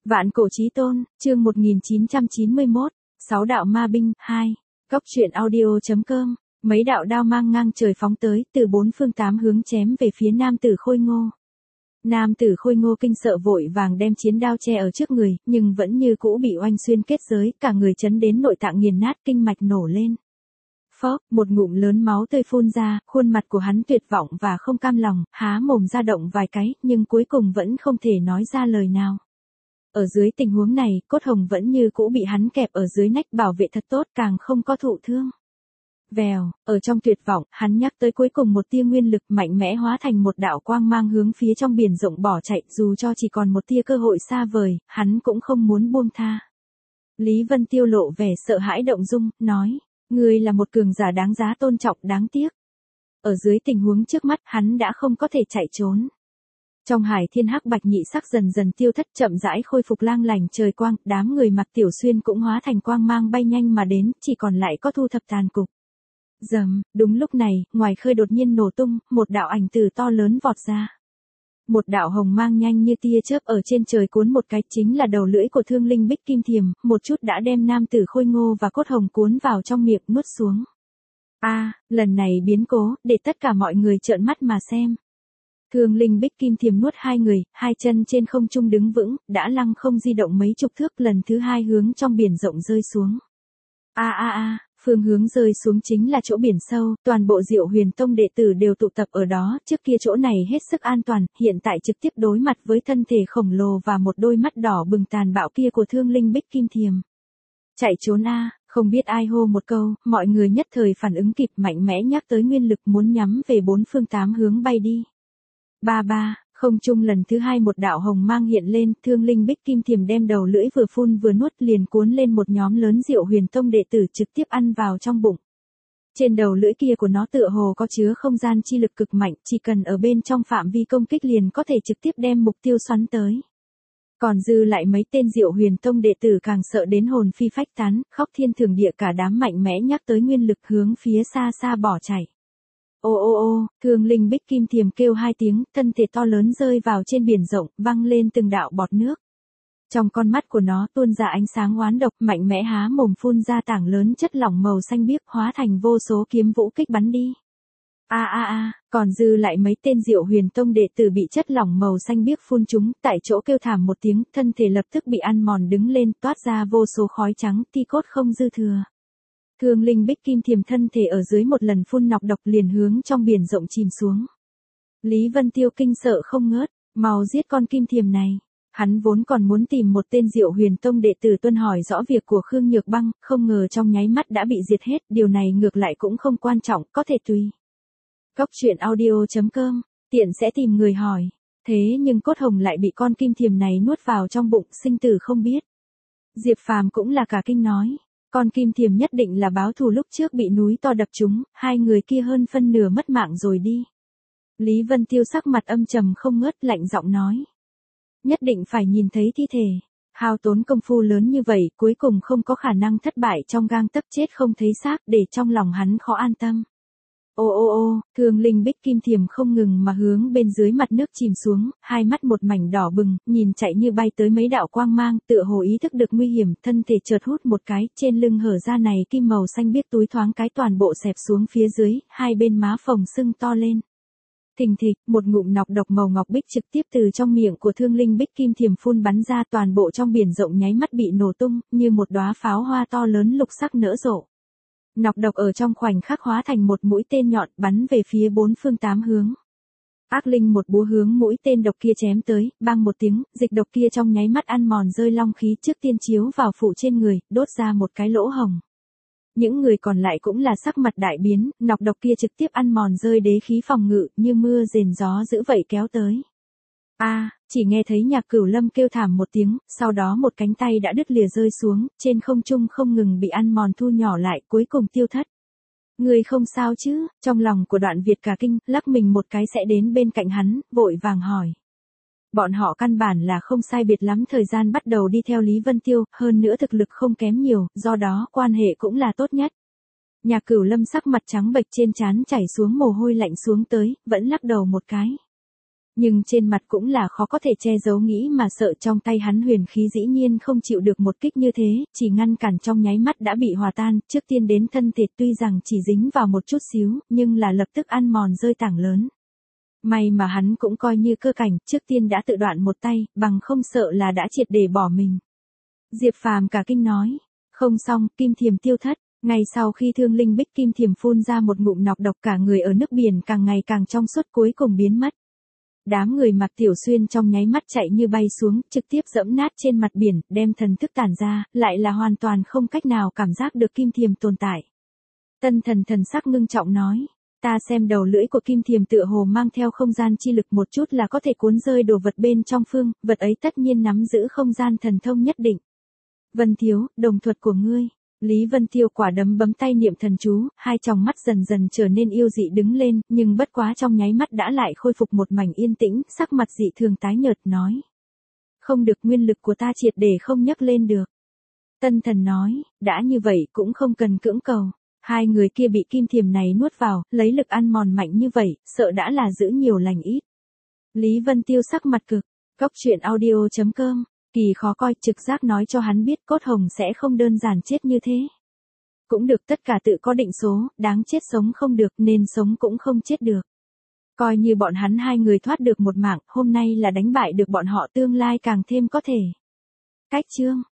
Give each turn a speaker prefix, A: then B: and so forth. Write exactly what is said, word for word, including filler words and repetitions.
A: Vạn cổ chí tôn, chương một nghìn chín trăm chín mươi mốt, Sáu đạo ma binh, hai. Cốc truyện audio.com, mấy đạo đao mang ngang trời phóng tới, từ bốn phương tám hướng chém về phía nam tử Khôi Ngô. Nam tử Khôi Ngô kinh sợ vội vàng đem chiến đao che ở trước người, nhưng vẫn như cũ bị oanh xuyên kết giới, cả người chấn đến nội tạng nghiền nát, kinh mạch nổ lên. Phốc, một ngụm lớn máu tươi phun ra, khuôn mặt của hắn tuyệt vọng và không cam lòng, há mồm ra động vài cái, nhưng cuối cùng vẫn không thể nói ra lời nào. Ở dưới tình huống này, cốt hồng vẫn như cũ bị hắn kẹp ở dưới nách bảo vệ thật tốt, càng không có thụ thương. Vèo, ở trong tuyệt vọng, hắn nhắc tới cuối cùng một tia nguyên lực mạnh mẽ hóa thành một đạo quang mang hướng phía trong biển rộng bỏ chạy, dù cho chỉ còn một tia cơ hội xa vời, hắn cũng không muốn buông tha. Lý Vân Tiêu lộ vẻ sợ hãi động dung, nói, ngươi là một cường giả đáng giá tôn trọng, đáng tiếc. Ở dưới tình huống trước mắt, hắn đã không có thể chạy trốn. Trong hải thiên hắc bạch nhị sắc dần dần tiêu thất, chậm rãi khôi phục lang lành trời quang, đám người mặc tiểu xuyên cũng hóa thành quang mang bay nhanh mà đến, chỉ còn lại có thu thập tàn cục. Rầm, đúng lúc này, ngoài khơi đột nhiên nổ tung, một đạo ảnh từ to lớn vọt ra. Một đạo hồng mang nhanh như tia chớp ở trên trời cuốn một cái, chính là đầu lưỡi của Thương Linh Bích Kim Thiềm, một chút đã đem nam tử Khôi Ngô và cốt hồng cuốn vào trong miệng nuốt xuống. A, lần này biến cố, để tất cả mọi người trợn mắt mà xem. Thương Linh Bích Kim Thiềm nuốt hai người, hai chân trên không trung đứng vững, đã lăng không di động mấy chục thước, lần thứ hai hướng trong biển rộng rơi xuống. A a a, phương hướng rơi xuống chính là chỗ biển sâu, toàn bộ Diệu Huyền Tông đệ tử đều tụ tập ở đó, trước kia chỗ này hết sức an toàn, hiện tại trực tiếp đối mặt với thân thể khổng lồ và một đôi mắt đỏ bừng tàn bạo kia của Thương Linh Bích Kim Thiềm. Chạy trốn a, không biết ai hô một câu, mọi người nhất thời phản ứng kịp, mạnh mẽ nhắc tới nguyên lực muốn nhắm về bốn phương tám hướng bay đi. Ba ba, không trung lần thứ hai một đạo hồng mang hiện lên, Thương Linh Bích Kim Thiềm đem đầu lưỡi vừa phun vừa nuốt liền cuốn lên một nhóm lớn Diệu Huyền Tông đệ tử trực tiếp ăn vào trong bụng. Trên đầu lưỡi kia của nó tựa hồ có chứa không gian chi lực cực mạnh, chỉ cần ở bên trong phạm vi công kích liền có thể trực tiếp đem mục tiêu xoắn tới. Còn dư lại mấy tên Diệu Huyền Tông đệ tử càng sợ đến hồn phi phách tán, khóc thiên thường địa, cả đám mạnh mẽ nhắc tới nguyên lực hướng phía xa xa bỏ chạy. Ô ô ô, Thương Linh Bích Kim Thiềm kêu hai tiếng, thân thể to lớn rơi vào trên biển rộng, văng lên từng đạo bọt nước. Trong con mắt của nó tuôn ra ánh sáng oán độc, mạnh mẽ há mồm phun ra tảng lớn chất lỏng màu xanh biếc, hóa thành vô số kiếm vũ kích bắn đi. A a a, còn dư lại mấy tên Diệu Huyền Tông đệ tử bị chất lỏng màu xanh biếc phun trúng, tại chỗ kêu thảm một tiếng, thân thể lập tức bị ăn mòn đứng lên, toát ra vô số khói trắng, ti cốt không dư thừa. Thương Linh Bích Kim Thiềm thân thể ở dưới một lần phun nọc độc liền hướng trong biển rộng chìm xuống. Lý Vân Tiêu kinh sợ không ngớt, mau giết con kim thiềm này. Hắn vốn còn muốn tìm một tên Diệu Huyền Tông đệ tử tuân hỏi rõ việc của Khương Nhược Băng, không ngờ trong nháy mắt đã bị diệt hết, điều này ngược lại cũng không quan trọng, có thể tùy. Cốc truyện audio.com, tiện sẽ tìm người hỏi. Thế nhưng cốt hồng lại bị con kim thiềm này nuốt vào trong bụng, sinh tử không biết. Diệp Phàm cũng là cả kinh nói. Con kim thiềm nhất định là báo thù lúc trước bị núi to đập trúng, hai người kia hơn phân nửa mất mạng rồi đi. Lý Vân Tiêu sắc mặt âm trầm không ngớt, lạnh giọng nói. Nhất định phải nhìn thấy thi thể. Hao tốn công phu lớn như vậy, cuối cùng không có khả năng thất bại trong gang tấc chết không thấy xác, để trong lòng hắn khó an tâm. Ô ô ô, Thương Linh Bích Kim Thiềm không ngừng mà hướng bên dưới mặt nước chìm xuống, hai mắt một mảnh đỏ bừng, nhìn chạy như bay tới mấy đạo quang mang, tựa hồ ý thức được nguy hiểm, thân thể chợt hút một cái, trên lưng hở ra này kim màu xanh biếc túi thoáng cái toàn bộ xẹp xuống phía dưới, hai bên má phồng sưng to lên. Thình thịch, một ngụm nọc độc màu ngọc bích trực tiếp từ trong miệng của Thương Linh Bích Kim Thiềm phun bắn ra, toàn bộ trong biển rộng nháy mắt bị nổ tung, như một đóa pháo hoa to lớn lục sắc nở rộ. Nọc độc ở trong khoảnh khắc hóa thành một mũi tên nhọn bắn về phía bốn phương tám hướng. Ác linh một búa hướng mũi tên độc kia chém tới, bang một tiếng, dịch độc kia trong nháy mắt ăn mòn rơi long khí trước tiên chiếu vào phụ trên người, đốt ra một cái lỗ hồng. Những người còn lại cũng là sắc mặt đại biến, nọc độc kia trực tiếp ăn mòn rơi đế khí phòng ngự, như mưa rền gió dữ vậy kéo tới. A, à, chỉ nghe thấy Nhạc Cửu Lâm kêu thảm một tiếng, sau đó một cánh tay đã đứt lìa rơi xuống, trên không trung không ngừng bị ăn mòn thu nhỏ lại, cuối cùng tiêu thất. Người không sao chứ? Trong lòng của Đoạn Việt cả kinh, lắc mình một cái sẽ đến bên cạnh hắn, vội vàng hỏi. Bọn họ căn bản là không sai biệt lắm thời gian bắt đầu đi theo Lý Vân Tiêu, hơn nữa thực lực không kém nhiều, do đó quan hệ cũng là tốt nhất. Nhạc Cửu Lâm sắc mặt trắng bệch trên trán chảy xuống mồ hôi lạnh xuống tới, vẫn lắc đầu một cái. Nhưng trên mặt cũng là khó có thể che giấu nghĩ mà sợ trong tay hắn huyền khí dĩ nhiên không chịu được một kích như thế, chỉ ngăn cản trong nháy mắt đã bị hòa tan, trước tiên đến thân thể tuy rằng chỉ dính vào một chút xíu, nhưng là lập tức ăn mòn rơi tảng lớn. May mà hắn cũng coi như cơ cảnh, trước tiên đã tự đoạn một tay, bằng không sợ là đã triệt để bỏ mình. Diệp Phàm cả kinh nói, không xong, kim thiềm tiêu thất. Ngay sau khi thương linh bích kim thiềm phun ra một ngụm nọc độc, cả người ở nước biển càng ngày càng trong suốt cuối cùng biến mất. Đám người Mạc Tiểu Xuyên trong nháy mắt chạy như bay xuống, trực tiếp dẫm nát trên mặt biển, đem thần thức tản ra, lại là hoàn toàn không cách nào cảm giác được kim thiềm tồn tại. Tân Thần thần sắc ngưng trọng nói, ta xem đầu lưỡi của kim thiềm tựa hồ mang theo không gian chi lực một chút là có thể cuốn rơi đồ vật bên trong phương, vật ấy tất nhiên nắm giữ không gian thần thông nhất định. Vân Thiếu, đồng thuật của ngươi. Lý Vân Tiêu quả đấm bấm tay niệm thần chú, hai tròng mắt dần dần trở nên yêu dị đứng lên, nhưng bất quá trong nháy mắt đã lại khôi phục một mảnh yên tĩnh, sắc mặt dị thường tái nhợt nói. Không được, nguyên lực của ta triệt để không nhấc lên được. Tân Thần nói, đã như vậy cũng không cần cưỡng cầu. Hai người kia bị kim thiềm này nuốt vào, lấy lực ăn mòn mạnh như vậy, sợ đã là giữ nhiều lành ít. Lý Vân Tiêu sắc mặt cực, Cốc Truyện Audio chấm com. Kỳ khó coi, trực giác nói cho hắn biết cốt hồng sẽ không đơn giản chết như thế. Cũng được, tất cả tự có định số, đáng chết sống không được nên sống cũng không chết được. Coi như bọn hắn hai người thoát được một mạng, hôm nay là đánh bại được bọn họ tương lai càng thêm có thể. Cách chương